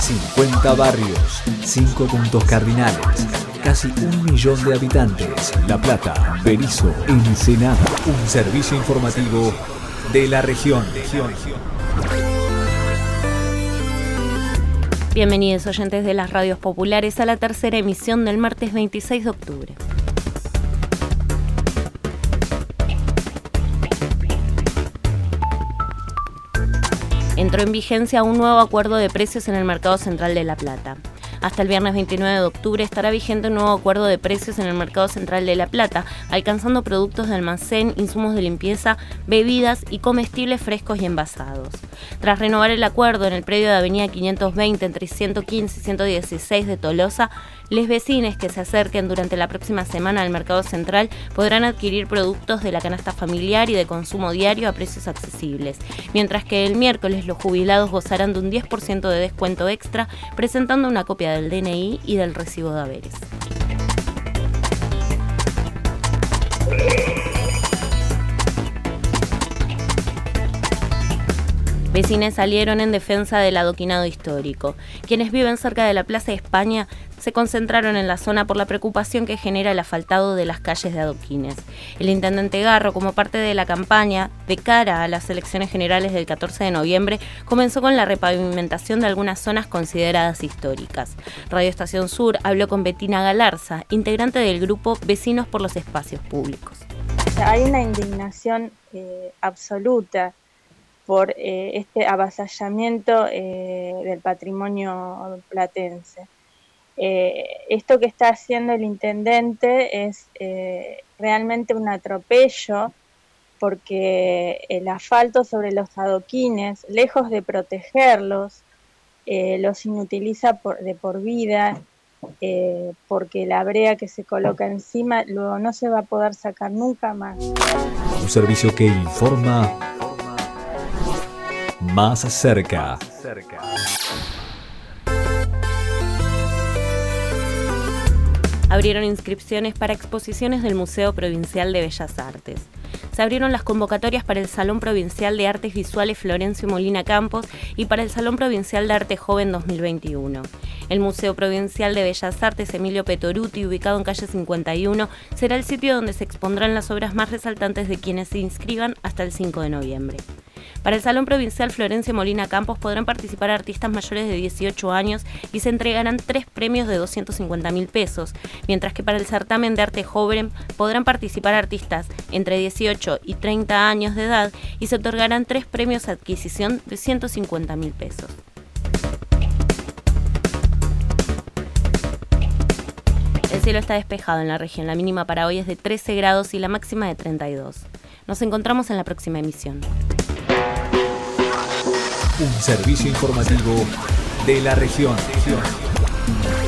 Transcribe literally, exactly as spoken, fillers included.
cincuenta barrios, cinco puntos cardinales, casi un millón de habitantes. La Plata, Berisso, Ensenada. Un servicio informativo de la región. Bienvenidos oyentes de las radios populares a la tercera emisión del martes veintiséis de octubre. Entró en vigencia un nuevo acuerdo de precios en el mercado central de La Plata. Hasta el viernes veintinueve de octubre estará vigente un nuevo acuerdo de precios en el mercado central de La Plata, alcanzando productos de almacén, insumos de limpieza, bebidas y comestibles frescos y envasados. Tras renovar el acuerdo en el predio de Avenida quinientos veinte entre ciento quince y ciento dieciséis de Tolosa, los vecinos que se acerquen durante la próxima semana al mercado central podrán adquirir productos de la canasta familiar y de consumo diario a precios accesibles, mientras que el miércoles los jubilados gozarán de un diez por ciento de descuento extra presentando una copia del D N I y del recibo de haberes. Vecinos salieron en defensa del adoquinado histórico. Quienes viven cerca de la Plaza de España se concentraron en la zona por la preocupación que genera el asfaltado de las calles de adoquines. El intendente Garro, como parte de la campaña de cara a las elecciones generales del catorce de noviembre, comenzó con la repavimentación de algunas zonas consideradas históricas. Radio Estación Sur habló con Betina Galarza, integrante del grupo Vecinos por los Espacios Públicos. Hay una indignación eh, absoluta por eh, este avasallamiento eh, del patrimonio platense. Eh, esto que está haciendo el intendente es eh, realmente un atropello, porque el asfalto sobre los adoquines, lejos de protegerlos, eh, los inutiliza por, de por vida, eh, porque la brea que se coloca encima luego no se va a poder sacar nunca más. Un servicio que informa más cerca. Abrieron inscripciones para exposiciones del Museo Provincial de Bellas Artes. Se abrieron las convocatorias para el Salón Provincial de Artes Visuales Florencio Molina Campos y para el Salón Provincial de Arte Joven dos mil veintiuno. El Museo Provincial de Bellas Artes Emilio Petoruti, ubicado en calle cincuenta y uno, será el sitio donde se expondrán las obras más resaltantes de quienes se inscriban hasta el cinco de noviembre. Para el Salón Provincial Florencio Molina Campos podrán participar artistas mayores de dieciocho años y se entregarán tres premios de doscientos cincuenta mil pesos, mientras que para el certamen de arte joven podrán participar artistas entre dieciocho y treinta años de edad y se otorgarán tres premios de adquisición de ciento cincuenta mil pesos. El cielo está despejado en la región, la mínima para hoy es de trece grados y la máxima de treinta y dos. Nos encontramos en la próxima emisión. Un servicio informativo de la región.